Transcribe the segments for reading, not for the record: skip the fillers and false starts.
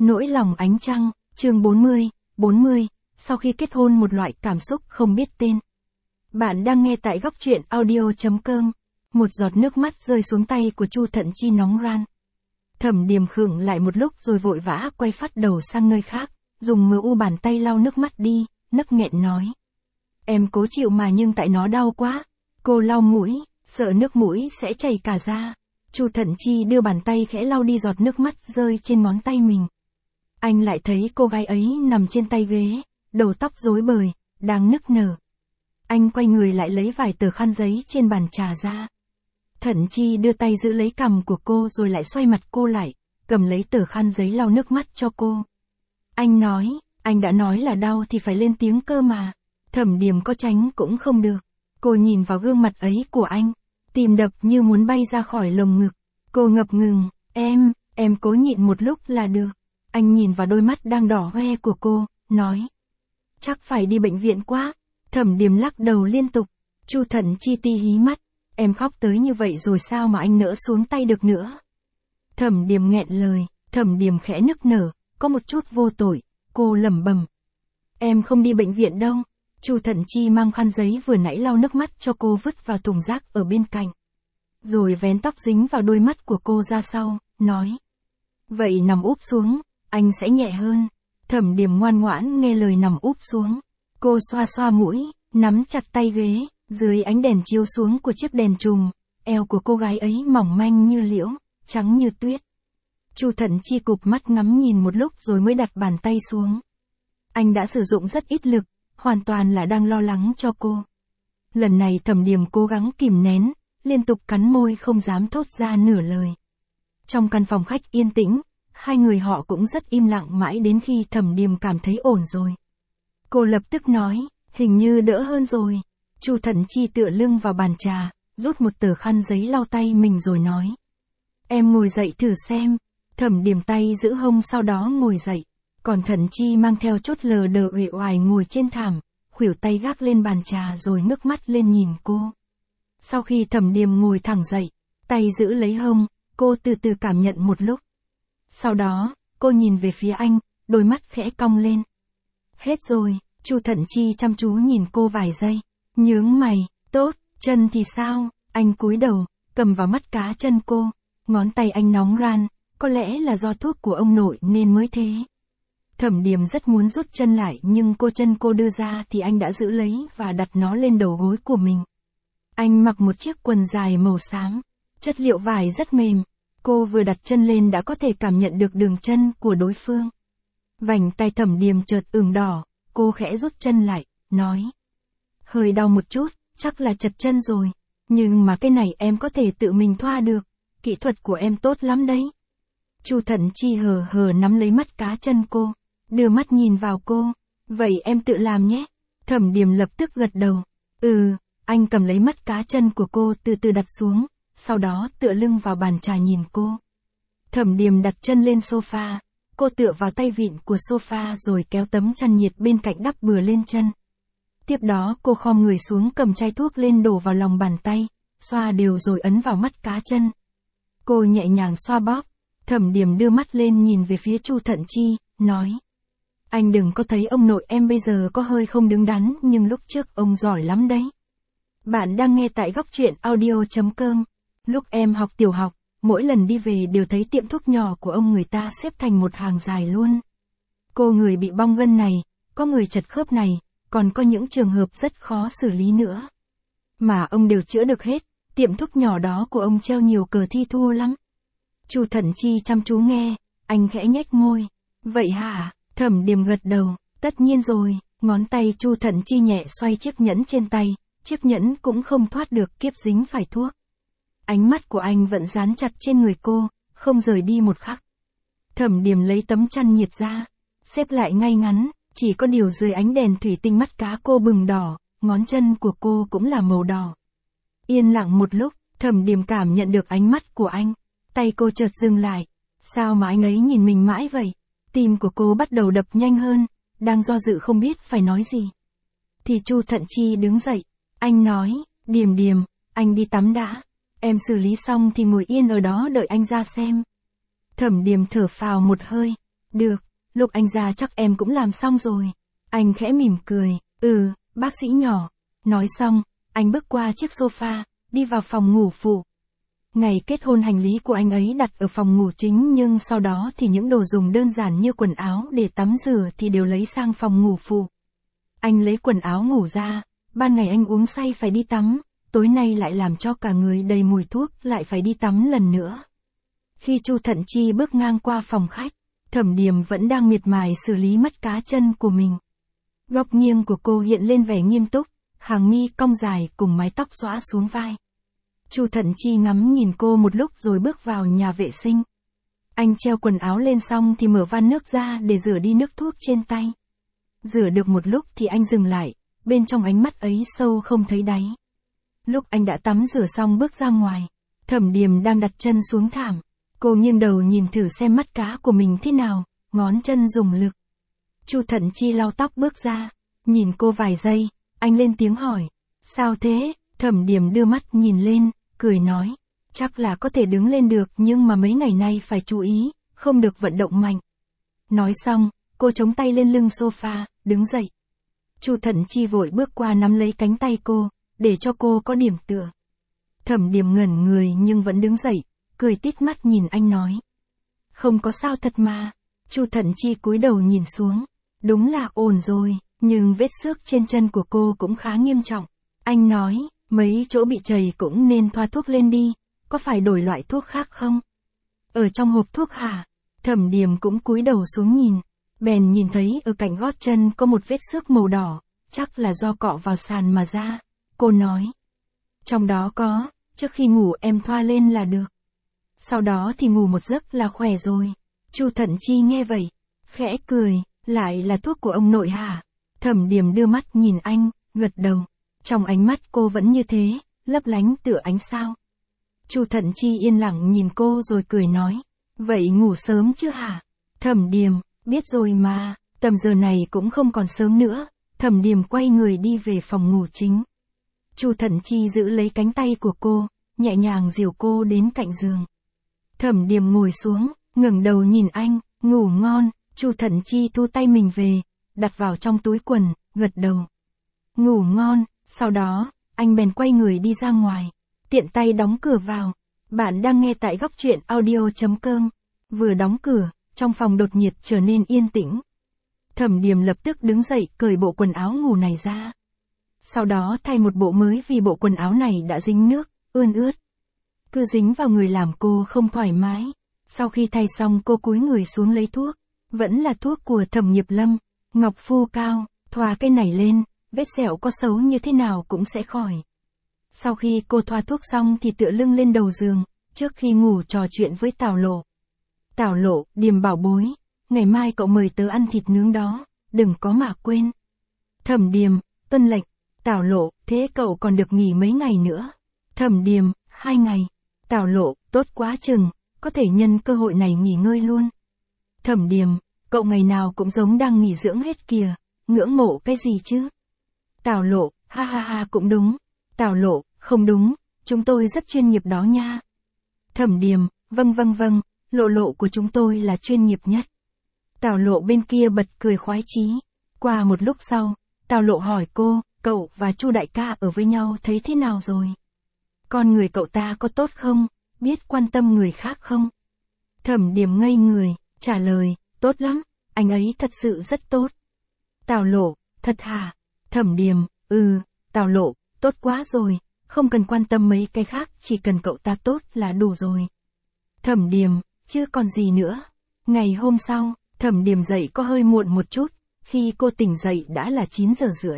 Nỗi lòng ánh trăng, chương 40, sau khi kết hôn một loại cảm xúc không biết tên. Bạn đang nghe tại góc truyện audio.com. Một giọt nước mắt rơi xuống tay của Chu Thận Chi nóng ran. Thẩm Điềm khựng lại một lúc rồi vội vã quay phát đầu sang nơi khác, dùng bàn tay lau nước mắt đi, nấc nghẹn nói. Em cố chịu mà nhưng tại nó đau quá. Cô lau mũi, sợ nước mũi sẽ chảy cả ra. Chu Thận Chi đưa bàn tay khẽ lau đi giọt nước mắt rơi trên ngón tay mình. Anh lại thấy cô gái ấy nằm trên tay ghế, đầu tóc rối bời, đang nức nở. Anh quay người lại lấy vài tờ khăn giấy trên bàn trà ra. Thận Chi đưa tay giữ lấy cằm của cô rồi lại xoay mặt cô lại, cầm lấy tờ khăn giấy lau nước mắt cho cô. Anh nói, anh đã nói là đau thì phải lên tiếng cơ mà. Thẩm Điềm có tránh cũng không được. Cô nhìn vào gương mặt ấy của anh, tim đập như muốn bay ra khỏi lồng ngực. Cô ngập ngừng, em cố nhịn một lúc là được. Anh nhìn vào đôi mắt đang đỏ hoe của cô, nói. Chắc phải đi bệnh viện quá. Thẩm Điềm lắc đầu liên tục. Chu Thận Chi ti hí mắt. Em khóc tới như vậy rồi sao mà anh nỡ xuống tay được nữa. Thẩm Điềm nghẹn lời, Thẩm Điềm khẽ nức nở, có một chút vô tội. Cô lẩm bẩm. Em không đi bệnh viện đâu. Chu Thận Chi mang khăn giấy vừa nãy lau nước mắt cho cô vứt vào thùng rác ở bên cạnh. Rồi vén tóc dính vào đôi mắt của cô ra sau, nói. Vậy nằm úp xuống, anh sẽ nhẹ hơn. Thẩm Điềm ngoan ngoãn nghe lời nằm úp xuống. Cô xoa xoa mũi, nắm chặt tay ghế, dưới ánh đèn chiếu xuống của chiếc đèn trùm, eo của cô gái ấy mỏng manh như liễu, trắng như tuyết. Chu Thận Chi cụp mắt ngắm nhìn một lúc rồi mới đặt bàn tay xuống. Anh đã sử dụng rất ít lực, hoàn toàn là đang lo lắng cho cô. Lần này Thẩm Điềm cố gắng kìm nén, liên tục cắn môi không dám thốt ra nửa lời. Trong căn phòng khách yên tĩnh, hai người họ cũng rất im lặng mãi đến khi Thẩm Điềm cảm thấy ổn rồi. Cô lập tức nói, hình như đỡ hơn rồi. Chu Thận Chi tựa lưng vào bàn trà, rút một tờ khăn giấy lau tay mình rồi nói. Em ngồi dậy thử xem. Thẩm Điềm tay giữ hông sau đó ngồi dậy. Còn Thận Chi mang theo chút lờ đờ uể oải ngồi trên thảm, khuỷu tay gác lên bàn trà rồi ngước mắt lên nhìn cô. Sau khi Thẩm Điềm ngồi thẳng dậy, tay giữ lấy hông, cô từ từ cảm nhận một lúc. Sau đó, cô nhìn về phía anh, đôi mắt khẽ cong lên. Hết rồi. Chu Thận Chi chăm chú nhìn cô vài giây, nhướng mày, tốt, chân thì sao? Anh cúi đầu, cầm vào mắt cá chân cô, ngón tay anh nóng ran, có lẽ là do thuốc của ông nội nên mới thế. Thẩm Điềm rất muốn rút chân lại nhưng chân cô đưa ra thì anh đã giữ lấy và đặt nó lên đầu gối của mình. Anh mặc một chiếc quần dài màu xám, chất liệu vải rất mềm, cô vừa đặt chân lên đã có thể cảm nhận được đường chân của đối phương. Vành tay Thẩm Điềm chợt ửng đỏ, cô khẽ rút chân lại, nói. Hơi đau một chút, chắc là chật chân rồi, nhưng mà cái này em có thể tự mình thoa được, kỹ thuật của em tốt lắm đấy. Chu Thận Chi hờ hờ nắm lấy mắt cá chân cô, đưa mắt nhìn vào cô, vậy em tự làm nhé. Thẩm Điềm lập tức gật đầu, anh cầm lấy mắt cá chân của cô từ từ đặt xuống, sau đó tựa lưng vào bàn trà nhìn cô. Thẩm Điềm đặt chân lên sofa, cô tựa vào tay vịn của sofa rồi kéo tấm chăn nhiệt bên cạnh đắp bừa lên chân. Tiếp đó cô khom người xuống cầm chai thuốc lên đổ vào lòng bàn tay, xoa đều rồi ấn vào mắt cá chân. Cô nhẹ nhàng xoa bóp, Thẩm Điềm đưa mắt lên nhìn về phía Chu Thận Chi, nói. Anh đừng có thấy ông nội em bây giờ có hơi không đứng đắn nhưng lúc trước ông giỏi lắm đấy. Bạn đang nghe tại góc truyện audio.com. Lúc em học tiểu học, mỗi lần đi về đều thấy tiệm thuốc nhỏ của ông người ta xếp thành một hàng dài luôn. Cô người bị bong gân này, có người chật khớp này, còn có những trường hợp rất khó xử lý nữa. Mà ông đều chữa được hết, tiệm thuốc nhỏ đó của ông treo nhiều cờ thi thua lắm. Chu Thận Chi chăm chú nghe, anh khẽ nhếch môi. Vậy hả? Thẩm Điềm gật đầu, tất nhiên rồi, ngón tay Chu Thận Chi nhẹ xoay chiếc nhẫn trên tay, chiếc nhẫn cũng không thoát được kiếp dính phải thuốc. Ánh mắt của anh vẫn dán chặt trên người cô, không rời đi một khắc. Thẩm Điềm lấy tấm chăn nhiệt ra, xếp lại ngay ngắn, chỉ có điều dưới ánh đèn thủy tinh mắt cá cô bừng đỏ, ngón chân của cô cũng là màu đỏ. Yên lặng một lúc, Thẩm Điềm cảm nhận được ánh mắt của anh, tay cô chợt dừng lại. Sao mà anh ấy nhìn mình mãi vậy? Tim của cô bắt đầu đập nhanh hơn, đang do dự không biết phải nói gì. Thì Chu Thận Chi đứng dậy, anh nói, Điềm, anh đi tắm đã. Em xử lý xong thì ngồi yên ở đó đợi anh ra xem. Thẩm Điềm thở phào một hơi. Được, lúc anh ra chắc em cũng làm xong rồi. Anh khẽ mỉm cười, bác sĩ nhỏ. Nói xong, anh bước qua chiếc sofa, đi vào phòng ngủ phụ. Ngày kết hôn hành lý của anh ấy đặt ở phòng ngủ chính, nhưng sau đó thì những đồ dùng đơn giản như quần áo để tắm rửa thì đều lấy sang phòng ngủ phụ. Anh lấy quần áo ngủ ra, ban ngày anh uống say phải đi tắm, tối nay lại làm cho cả người đầy mùi thuốc lại phải đi tắm lần nữa. Khi Chu Thận Chi bước ngang qua phòng khách, Thẩm Điềm vẫn đang miệt mài xử lý mắt cá chân của mình. Góc nghiêng của cô hiện lên vẻ nghiêm túc, hàng mi cong dài cùng mái tóc xõa xuống vai. Chu Thận Chi ngắm nhìn cô một lúc rồi bước vào nhà vệ sinh. Anh treo quần áo lên xong thì mở van nước ra để rửa đi nước thuốc trên tay. Rửa được một lúc thì anh dừng lại, bên trong ánh mắt ấy sâu không thấy đáy. Lúc anh đã tắm rửa xong bước ra ngoài, Thẩm Điềm đang đặt chân xuống thảm. Cô nghiêng đầu nhìn thử xem mắt cá của mình thế nào, ngón chân dùng lực. Chu Thận Chi lau tóc bước ra, nhìn cô vài giây, anh lên tiếng hỏi, sao thế? Thẩm Điềm đưa mắt nhìn lên, cười nói, chắc là có thể đứng lên được nhưng mà mấy ngày nay phải chú ý, không được vận động mạnh. Nói xong, cô chống tay lên lưng sofa, đứng dậy. Chu Thận Chi vội bước qua nắm lấy cánh tay cô, để cho cô có điểm tựa. Thẩm Điềm ngẩn người nhưng vẫn đứng dậy, cười tít mắt nhìn anh nói. Không có sao thật mà. Chu Thận Chi cúi đầu nhìn xuống. Đúng là ổn rồi, nhưng vết xước trên chân của cô cũng khá nghiêm trọng. Anh nói, mấy chỗ bị chảy cũng nên thoa thuốc lên đi, có phải đổi loại thuốc khác không? Ở trong hộp thuốc hả? Thẩm Điềm cũng cúi đầu xuống nhìn, bèn nhìn thấy ở cạnh gót chân có một vết xước màu đỏ, chắc là do cọ vào sàn mà ra. Cô nói, trong đó có, trước khi ngủ em thoa lên là được. Sau đó thì ngủ một giấc là khỏe rồi. Chu Thận Chi nghe vậy, khẽ cười, lại là thuốc của ông nội hả? Thẩm Điềm đưa mắt nhìn anh, gật đầu. Trong ánh mắt cô vẫn như thế, lấp lánh tựa ánh sao. Chu Thận Chi yên lặng nhìn cô rồi cười nói, vậy ngủ sớm chưa hả? Thẩm Điềm, biết rồi mà, tầm giờ này cũng không còn sớm nữa. Thẩm Điềm quay người đi về phòng ngủ chính. Chu Thận Chi giữ lấy cánh tay của cô, nhẹ nhàng dìu cô đến cạnh giường. Thẩm Điềm ngồi xuống, ngẩng đầu nhìn anh, ngủ ngon. Chu Thận Chi thu tay mình về, đặt vào trong túi quần, gật đầu. Ngủ ngon, sau đó, anh bèn quay người đi ra ngoài, tiện tay đóng cửa vào. Bạn đang nghe tại góc truyện audio.com. Vừa đóng cửa, trong phòng đột nhiên trở nên yên tĩnh. Thẩm Điềm lập tức đứng dậy cởi bộ quần áo ngủ này ra. Sau đó thay một bộ mới vì bộ quần áo này đã dính nước, ươn ướt. Cứ dính vào người làm cô không thoải mái. Sau khi thay xong cô cúi người xuống lấy thuốc. Vẫn là thuốc của Thẩm Nghiệp Lâm, Ngọc Phu Cao, thoa cái này lên, vết sẹo có xấu như thế nào cũng sẽ khỏi. Sau khi cô thoa thuốc xong thì tựa lưng lên đầu giường, trước khi ngủ trò chuyện với Tào Lộ. Tào Lộ, Điềm bảo bối, ngày mai cậu mời tớ ăn thịt nướng đó, đừng có mà quên. Thẩm Điềm, tuân lệnh. Tào Lộ, thế cậu còn được nghỉ mấy ngày nữa? Thẩm Điềm, 2 ngày. Tào Lộ, tốt quá chừng, có thể nhân cơ hội này nghỉ ngơi luôn. Thẩm Điềm, cậu ngày nào cũng giống đang nghỉ dưỡng hết kìa, ngưỡng mộ cái gì chứ? Tào Lộ, ha ha ha cũng đúng. Tào Lộ, không đúng, chúng tôi rất chuyên nghiệp đó nha. Thẩm Điềm, vâng, Lộ Lộ của chúng tôi là chuyên nghiệp nhất. Tào Lộ bên kia bật cười khoái chí. Qua một lúc sau, Tào Lộ hỏi cô, cậu và Chu đại ca ở với nhau thấy thế nào rồi? Con người cậu ta có tốt không? Biết quan tâm người khác không? Thẩm Điềm ngây người, trả lời, tốt lắm, anh ấy thật sự rất tốt. Tào Lộ, thật hả? Thẩm Điềm, Tào Lộ, tốt quá rồi, không cần quan tâm mấy cái khác, chỉ cần cậu ta tốt là đủ rồi. Thẩm Điềm, chứ còn gì nữa. Ngày hôm sau, Thẩm Điềm dậy có hơi muộn một chút, khi cô tỉnh dậy đã là 9 giờ rưỡi.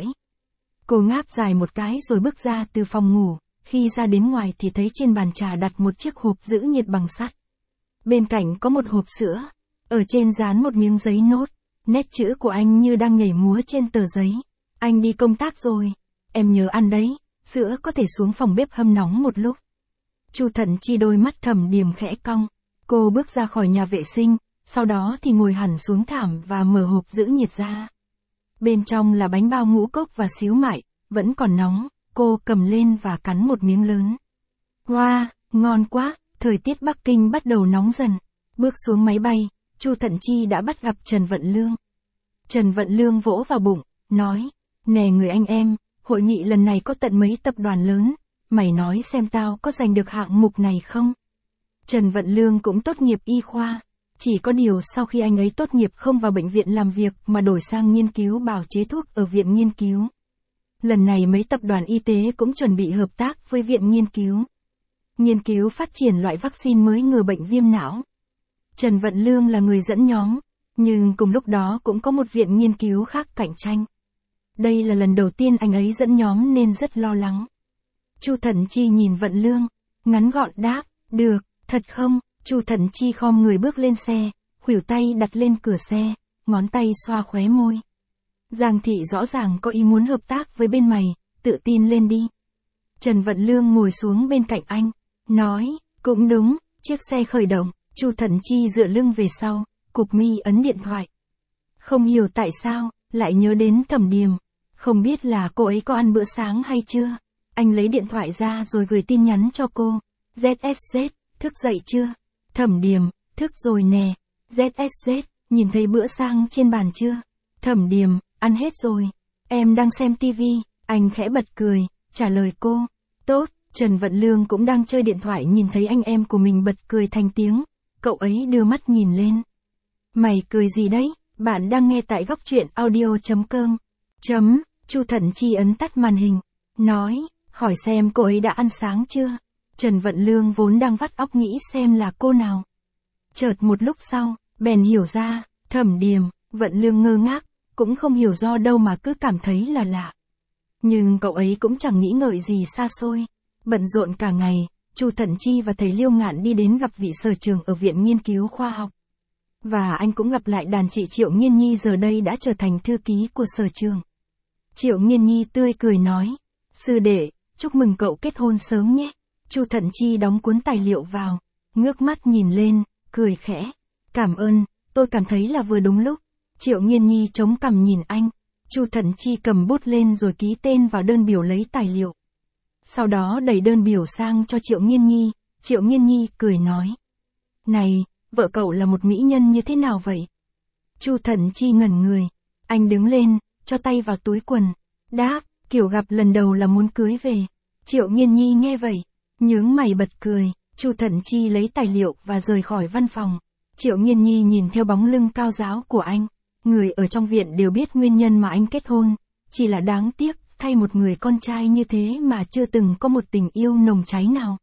Cô ngáp dài một cái rồi bước ra từ phòng ngủ, khi ra đến ngoài thì thấy trên bàn trà đặt một chiếc hộp giữ nhiệt bằng sắt. Bên cạnh có một hộp sữa, ở trên dán một miếng giấy nốt, nét chữ của anh như đang nhảy múa trên tờ giấy. Anh đi công tác rồi, em nhớ ăn đấy, sữa có thể xuống phòng bếp hâm nóng một lúc. Chu Thận Chi đôi mắt Thẩm Điềm khẽ cong, cô bước ra khỏi nhà vệ sinh, sau đó thì ngồi hẳn xuống thảm và mở hộp giữ nhiệt ra. Bên trong là bánh bao ngũ cốc và xíu mại, vẫn còn nóng, cô cầm lên và cắn một miếng lớn. Wow, ngon quá, thời tiết Bắc Kinh bắt đầu nóng dần. Bước xuống máy bay, Chu Thận Chi đã bắt gặp Trần Vận Lương. Trần Vận Lương vỗ vào bụng, nói, nè người anh em, hội nghị lần này có tận mấy tập đoàn lớn, mày nói xem tao có giành được hạng mục này không? Trần Vận Lương cũng tốt nghiệp y khoa, chỉ có điều sau khi anh ấy tốt nghiệp không vào bệnh viện làm việc mà đổi sang nghiên cứu bào chế thuốc ở viện nghiên cứu. Lần này mấy tập đoàn y tế cũng chuẩn bị hợp tác với viện nghiên cứu phát triển loại vaccine mới ngừa bệnh viêm não. Trần Vận Lương là người dẫn nhóm, nhưng cùng lúc đó cũng có một viện nghiên cứu khác cạnh tranh. Đây là lần đầu tiên anh ấy dẫn nhóm nên rất lo lắng. Chu Thận Chi nhìn Vận Lương, ngắn gọn đáp, được, thật không? Chu Thận Chi khom người bước lên xe, khuỷu tay đặt lên cửa xe, ngón tay xoa khóe môi. Giang thị rõ ràng có ý muốn hợp tác với bên mày, tự tin lên đi. Trần Vận Lương ngồi xuống bên cạnh anh, nói, cũng đúng, chiếc xe khởi động, Chu Thận Chi dựa lưng về sau, cụp mi ấn điện thoại. Không hiểu tại sao, lại nhớ đến Thẩm Điềm, không biết là cô ấy có ăn bữa sáng hay chưa. Anh lấy điện thoại ra rồi gửi tin nhắn cho cô, ZSZ, thức dậy chưa? Thẩm Điềm, thức rồi nè. ZSZ, nhìn thấy bữa sáng trên bàn chưa? Thẩm Điềm, ăn hết rồi. Em đang xem tivi. Anh khẽ bật cười, trả lời cô. Tốt, Trần Vận Lương cũng đang chơi điện thoại nhìn thấy anh em của mình bật cười thành tiếng. Cậu ấy đưa mắt nhìn lên. Mày cười gì đấy? Bạn đang nghe tại góc truyện audio.com. Chu Thận Chi ấn tắt màn hình. Nói, hỏi xem cô ấy đã ăn sáng chưa? Trần Vận Lương vốn đang vắt óc nghĩ xem là cô nào. Chợt một lúc sau, bèn hiểu ra, Thẩm Điềm. Vận Lương ngơ ngác, cũng không hiểu do đâu mà cứ cảm thấy là lạ. Nhưng cậu ấy cũng chẳng nghĩ ngợi gì xa xôi. Bận rộn cả ngày, Chu Thận Chi và thầy Liêu Ngạn đi đến gặp vị sở trưởng ở viện nghiên cứu khoa học. Và anh cũng gặp lại đàn chị Triệu Nghiên Nhi giờ đây đã trở thành thư ký của sở trường. Triệu Nghiên Nhi tươi cười nói, sư đệ, chúc mừng cậu kết hôn sớm nhé. Chu Thận Chi đóng cuốn tài liệu vào, ngước mắt nhìn lên, cười khẽ. Cảm ơn, tôi cảm thấy là vừa đúng lúc. Triệu Nghiên Nhi chống cằm nhìn anh. Chu Thận Chi cầm bút lên rồi ký tên vào đơn biểu lấy tài liệu. Sau đó đẩy đơn biểu sang cho Triệu Nghiên Nhi. Triệu Nghiên Nhi cười nói, này, vợ cậu là một mỹ nhân như thế nào vậy? Chu Thận Chi ngẩn người. Anh đứng lên, cho tay vào túi quần. Đáp, kiểu gặp lần đầu là muốn cưới về. Triệu Nghiên Nhi nghe vậy, nhướng mày bật cười. Chu Thận Chi lấy tài liệu và rời khỏi văn phòng. Triệu Nghiên Nhi nhìn theo bóng lưng cao ráo của anh. Người ở trong viện đều biết nguyên nhân mà anh kết hôn. Chỉ là đáng tiếc, thay một người con trai như thế mà chưa từng có một tình yêu nồng cháy nào.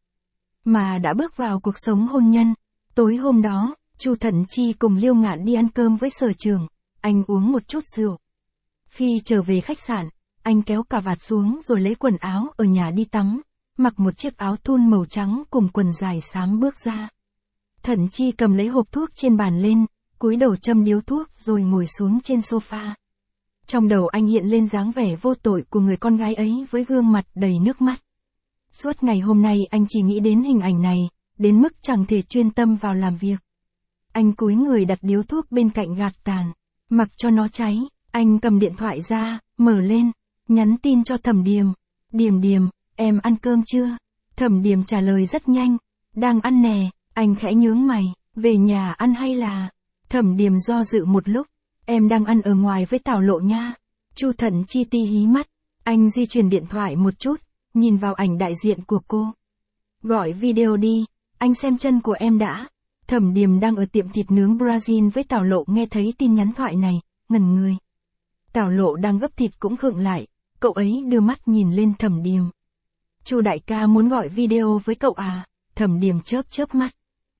Mà đã bước vào cuộc sống hôn nhân. Tối hôm đó, Chu Thận Chi cùng Liêu Ngạn đi ăn cơm với sở trường. Anh uống một chút rượu. Khi trở về khách sạn, anh kéo cà vạt xuống rồi lấy quần áo ở nhà đi tắm. Mặc một chiếc áo thun màu trắng cùng quần dài xám bước ra. Thận Chi cầm lấy hộp thuốc trên bàn lên, cúi đầu châm điếu thuốc rồi ngồi xuống trên sofa. Trong đầu anh hiện lên dáng vẻ vô tội của người con gái ấy với gương mặt đầy nước mắt. Suốt ngày hôm nay anh chỉ nghĩ đến hình ảnh này, đến mức chẳng thể chuyên tâm vào làm việc. Anh cúi người đặt điếu thuốc bên cạnh gạt tàn, mặc cho nó cháy. Anh cầm điện thoại ra, mở lên, nhắn tin cho Thẩm Điềm. Điềm Điềm, em ăn cơm chưa? Thẩm Điềm trả lời rất nhanh, đang ăn nè. Anh khẽ nhướng mày, về nhà ăn hay là? Thẩm Điềm do dự một lúc, em đang ăn ở ngoài với Tào Lộ nha. Chu Thận Chi ti hí mắt, anh di chuyển điện thoại một chút, nhìn vào ảnh đại diện của cô. Gọi video đi, anh xem chân của em đã. Thẩm Điềm đang ở tiệm thịt nướng Brazil với Tào Lộ nghe thấy tin nhắn thoại này, ngẩn người. Tào Lộ đang gấp thịt cũng khựng lại, cậu ấy đưa mắt nhìn lên Thẩm Điềm. Chu đại ca muốn gọi video với cậu à? Thẩm Điềm chớp mắt.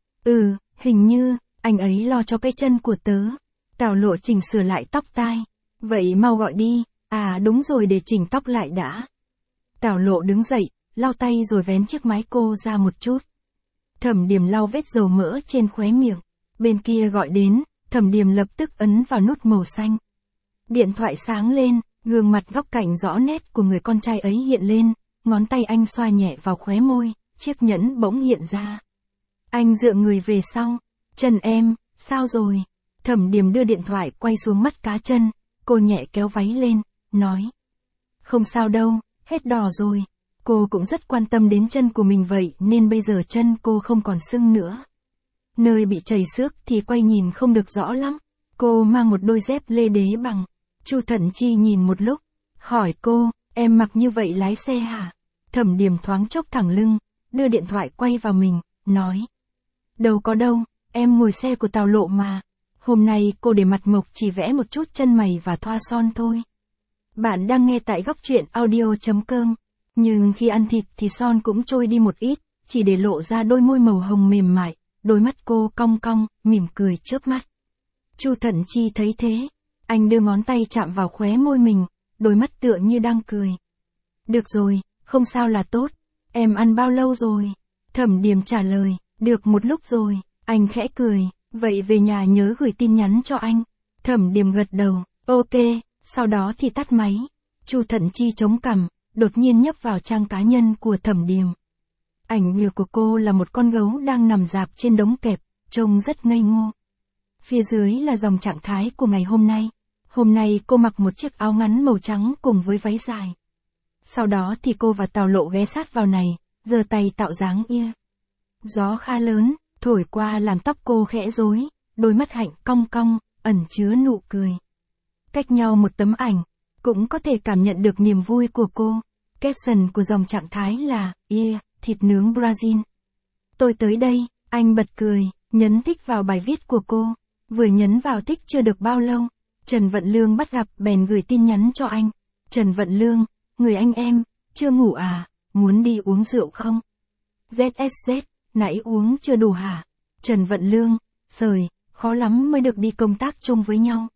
Hình như, anh ấy lo cho cái chân của tớ. Tào Lộ chỉnh sửa lại tóc tai. Vậy mau gọi đi, đúng rồi để chỉnh tóc lại đã. Tào Lộ đứng dậy, lau tay rồi vén chiếc mái cô ra một chút. Thẩm Điềm lau vết dầu mỡ trên khóe miệng. Bên kia gọi đến, Thẩm Điềm lập tức ấn vào nút màu xanh. Điện thoại sáng lên, gương mặt góc cạnh rõ nét của người con trai ấy hiện lên, ngón tay anh xoa nhẹ vào khóe môi, chiếc nhẫn bỗng hiện ra. Anh dựa người về sau. Chân em, sao rồi? Thẩm Điềm đưa điện thoại quay xuống mắt cá chân, cô nhẹ kéo váy lên, nói. Không sao đâu, hết đỏ rồi. Cô cũng rất quan tâm đến chân của mình vậy nên bây giờ chân cô không còn sưng nữa. Nơi bị chảy xước thì quay nhìn không được rõ lắm. Cô mang một đôi dép lê đế bằng. Chu Thận Chi nhìn một lúc, hỏi cô, em mặc như vậy lái xe hả? Thẩm Điềm thoáng chốc thẳng lưng, đưa điện thoại quay vào mình, nói. Đâu có đâu, em ngồi xe của Tào Lộ mà. Hôm nay cô để mặt mộc chỉ vẽ một chút chân mày và thoa son thôi. Bạn đang nghe tại góc truyện audio.com. Nhưng khi ăn thịt thì son cũng trôi đi một ít, chỉ để lộ ra đôi môi màu hồng mềm mại, đôi mắt cô cong cong, mỉm cười chớp mắt. Chu Thận Chi thấy thế, anh đưa ngón tay chạm vào khóe môi mình, đôi mắt tựa như đang cười. Được rồi, không sao là tốt, em ăn bao lâu rồi? Thẩm Điềm trả lời, được một lúc rồi, anh khẽ cười, vậy về nhà nhớ gửi tin nhắn cho anh. Thẩm Điềm gật đầu, ok, sau đó thì tắt máy. Chu Thận Chi chống cằm, đột nhiên nhấp vào trang cá nhân của Thẩm Điềm. Ảnh nhựa của cô là một con gấu đang nằm rạp trên đống kẹp, trông rất ngây ngô. Phía dưới là dòng trạng thái của ngày hôm nay. Hôm nay cô mặc một chiếc áo ngắn màu trắng cùng với váy dài. Sau đó thì cô và Tào Lộ ghé sát vào này, giơ tay tạo dáng ia. Gió khá lớn, thổi qua làm tóc cô khẽ rối, đôi mắt hạnh cong cong, ẩn chứa nụ cười. Cách nhau một tấm ảnh, cũng có thể cảm nhận được niềm vui của cô. Caption của dòng trạng thái là, thịt nướng Brazil. Tôi tới đây, anh bật cười, nhấn thích vào bài viết của cô. Vừa nhấn vào thích chưa được bao lâu, Trần Vận Lương bắt gặp bèn gửi tin nhắn cho anh. Trần Vận Lương, người anh em, chưa ngủ à, muốn đi uống rượu không? ZSZ, nãy uống chưa đủ hả? Trần Vận Lương, sời, khó lắm mới được đi công tác chung với nhau.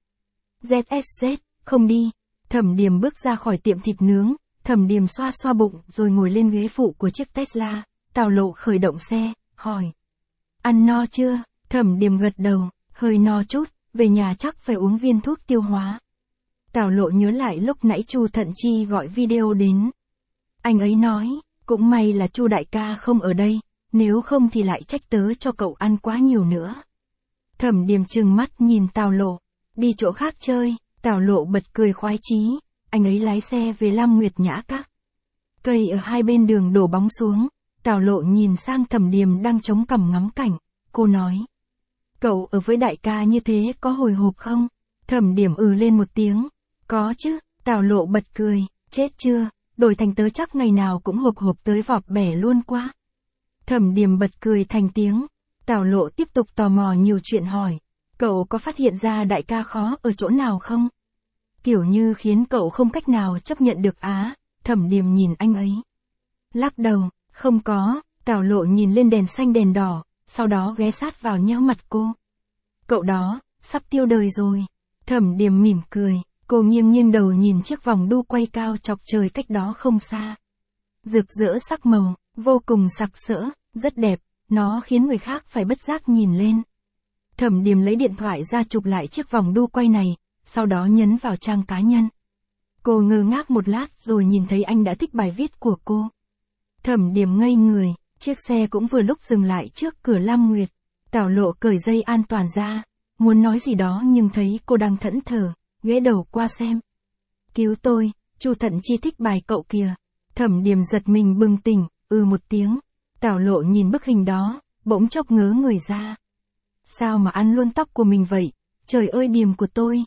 ZSZ, không đi. Thẩm Điềm bước ra khỏi tiệm thịt nướng, Thẩm Điềm xoa xoa bụng rồi ngồi lên ghế phụ của chiếc Tesla. Tào Lộ khởi động xe, hỏi. Ăn no chưa? Thẩm Điềm gật đầu, hơi no chút, về nhà chắc phải uống viên thuốc tiêu hóa. Tào Lộ nhớ lại lúc nãy Chu Thận Chi gọi video đến. Anh ấy nói, cũng may là Chu đại ca không ở đây, nếu không thì lại trách tớ cho cậu ăn quá nhiều nữa. Thẩm Điềm trừng mắt nhìn Tào Lộ, đi chỗ khác chơi. Tào Lộ bật cười khoái chí, anh ấy lái xe về Lam Nguyệt Nhã Các. Cây ở hai bên đường đổ bóng xuống, Tào Lộ nhìn sang Thẩm Điềm đang chống cằm ngắm cảnh, cô nói. Cậu ở với đại ca như thế có hồi hộp không? Thẩm Điềm lên một tiếng, có chứ. Tào Lộ bật cười, chết chưa, đổi thành tớ chắc ngày nào cũng hộp tới vọt bẻ luôn quá. Thẩm Điềm bật cười thành tiếng, Tào Lộ tiếp tục tò mò nhiều chuyện hỏi. Cậu có phát hiện ra đại ca khó ở chỗ nào không? Kiểu như khiến cậu không cách nào chấp nhận được á. Thẩm Điềm nhìn anh ấy. Lắc đầu, không có. Tào Lộ nhìn lên đèn xanh đèn đỏ, sau đó ghé sát vào nhéo mặt cô. Cậu đó, sắp tiêu đời rồi. Thẩm Điềm mỉm cười, cô nghiêng đầu nhìn chiếc vòng đu quay cao chọc trời cách đó không xa. Rực rỡ sắc màu, vô cùng sặc sỡ, rất đẹp, nó khiến người khác phải bất giác nhìn lên. Thẩm Điềm lấy điện thoại ra chụp lại chiếc vòng đu quay này, sau đó nhấn vào trang cá nhân. Cô ngơ ngác một lát rồi nhìn thấy anh đã thích bài viết của cô. Thẩm Điềm ngây người, chiếc xe cũng vừa lúc dừng lại trước cửa Lam Nguyệt. Tào Lộ cởi dây an toàn ra, muốn nói gì đó nhưng thấy cô đang thẫn thờ, ghé đầu qua xem. Cứu tôi, Chu Thận Chi thích bài cậu kìa. Thẩm Điềm giật mình bừng tỉnh, một tiếng. Tào Lộ nhìn bức hình đó, bỗng chốc ngớ người ra. Sao mà ăn luôn tóc của mình vậy? Trời ơi Điềm của tôi,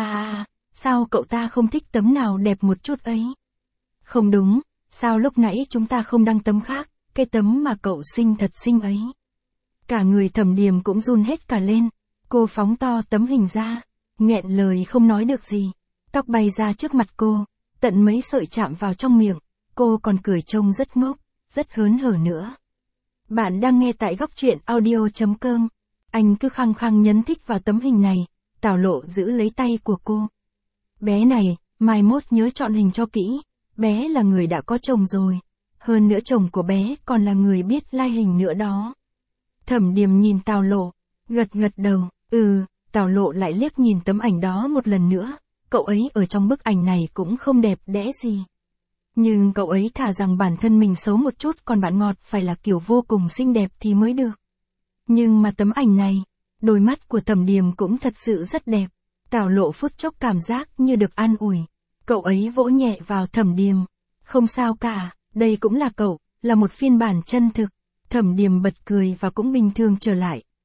sao cậu ta không thích tấm nào đẹp một chút ấy? Không đúng, sao lúc nãy chúng ta không đăng tấm khác, cái tấm mà cậu xinh thật xinh ấy. Cả người Thẩm Điềm cũng run hết cả lên, cô phóng to tấm hình ra, nghẹn lời không nói được gì. Tóc bay ra trước mặt cô, tận mấy sợi chạm vào trong miệng, cô còn cười trông rất ngốc, rất hớn hở nữa. Bạn đang nghe tại góc truyện audio.com. Anh cứ khăng khăng nhấn thích vào tấm hình này. Tào Lộ giữ lấy tay của cô. Bé này, mai mốt nhớ chọn hình cho kỹ. Bé là người đã có chồng rồi. Hơn nữa chồng của bé còn là người biết like hình nữa đó. Thẩm Điềm nhìn Tào Lộ, gật đầu. Tào Lộ lại liếc nhìn tấm ảnh đó một lần nữa. Cậu ấy ở trong bức ảnh này cũng không đẹp đẽ gì. Nhưng cậu ấy thà rằng bản thân mình xấu một chút còn bạn ngọt phải là kiểu vô cùng xinh đẹp thì mới được. Nhưng mà tấm ảnh này, đôi mắt của Thẩm Điềm cũng thật sự rất đẹp. Tào Lộ phút chốc cảm giác như được an ủi. Cậu ấy vỗ nhẹ vào Thẩm Điềm. Không sao cả, đây cũng là cậu, là một phiên bản chân thực. Thẩm Điềm bật cười và cũng bình thường trở lại.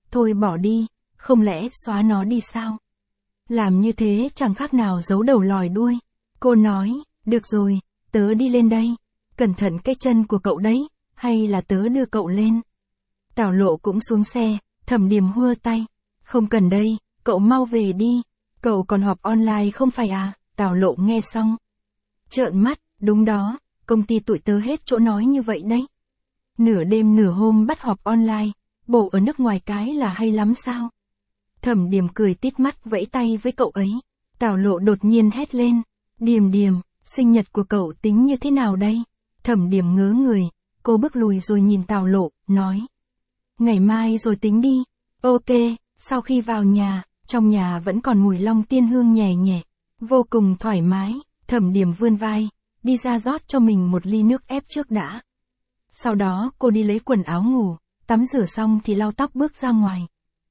thôi bỏ đi, không lẽ xóa nó đi sao? Làm như thế chẳng khác nào giấu đầu lòi đuôi. Cô nói, được rồi, tớ đi lên đây. Cẩn thận cái chân của cậu đấy, hay là tớ đưa cậu lên. Tào Lộ cũng xuống xe, Thẩm Điềm hua tay. Không cần đây, cậu mau về đi. Cậu còn họp online không phải à? Tào Lộ nghe xong. Trợn mắt, đúng đó, công ty tụi tớ hết chỗ nói như vậy đấy. Nửa đêm nửa hôm bắt họp online, bộ ở nước ngoài cái là hay lắm sao? Thẩm Điềm cười tít mắt vẫy tay với cậu ấy. Tào Lộ đột nhiên hét lên. Điềm Điềm, sinh nhật của cậu tính như thế nào đây? Thẩm Điềm ngớ người, cô bước lùi rồi nhìn Tào Lộ, nói. Ngày mai rồi tính đi. Ok, sau khi vào nhà, trong nhà vẫn còn mùi long tiên hương nhẹ nhẹ, vô cùng thoải mái. Thẩm Điềm vươn vai, đi ra rót cho mình một ly nước ép trước đã. Sau đó cô đi lấy quần áo ngủ, tắm rửa xong thì lau tóc bước ra ngoài.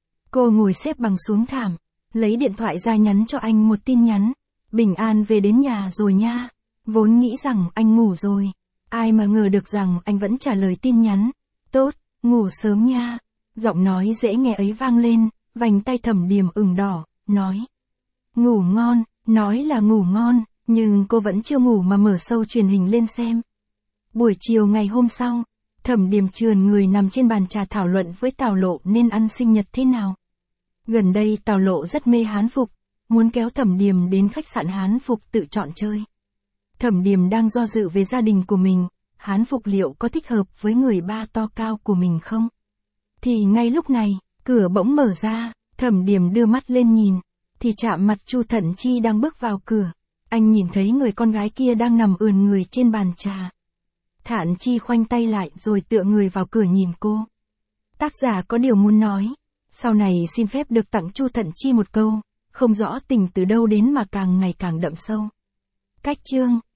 Cô ngồi xếp bằng xuống thảm, lấy điện thoại ra nhắn cho anh một tin nhắn. Bình an về đến nhà rồi nha. Vốn nghĩ rằng anh ngủ rồi. Ai mà ngờ được rằng anh vẫn trả lời tin nhắn. Tốt, ngủ sớm nha. Giọng nói dễ nghe ấy vang lên, vành tay Thẩm Điềm ửng đỏ, nói. Ngủ ngon, nói là ngủ ngon, nhưng cô vẫn chưa ngủ mà mở show truyền hình lên xem. Buổi chiều ngày hôm sau, Thẩm Điềm trườn người nằm trên bàn trà thảo luận với Tào Lộ nên ăn sinh nhật thế nào. Gần đây Tào Lộ rất mê Hán phục, muốn kéo Thẩm Điềm đến khách sạn Hán phục tự chọn chơi. Thẩm Điềm đang do dự về gia đình của mình, Hán phục liệu có thích hợp với người ba to cao của mình không? Thì ngay lúc này, cửa bỗng mở ra, Thẩm Điềm đưa mắt lên nhìn, thì chạm mặt Chu Thận Chi đang bước vào cửa. Anh nhìn thấy người con gái kia đang nằm ườn người trên bàn trà. Thản Chi khoanh tay lại rồi tựa người vào cửa nhìn cô. Tác giả có điều muốn nói. Sau này xin phép được tặng Chu Thận Chi một câu, không rõ tình từ đâu đến mà càng ngày càng đậm sâu. Cách chương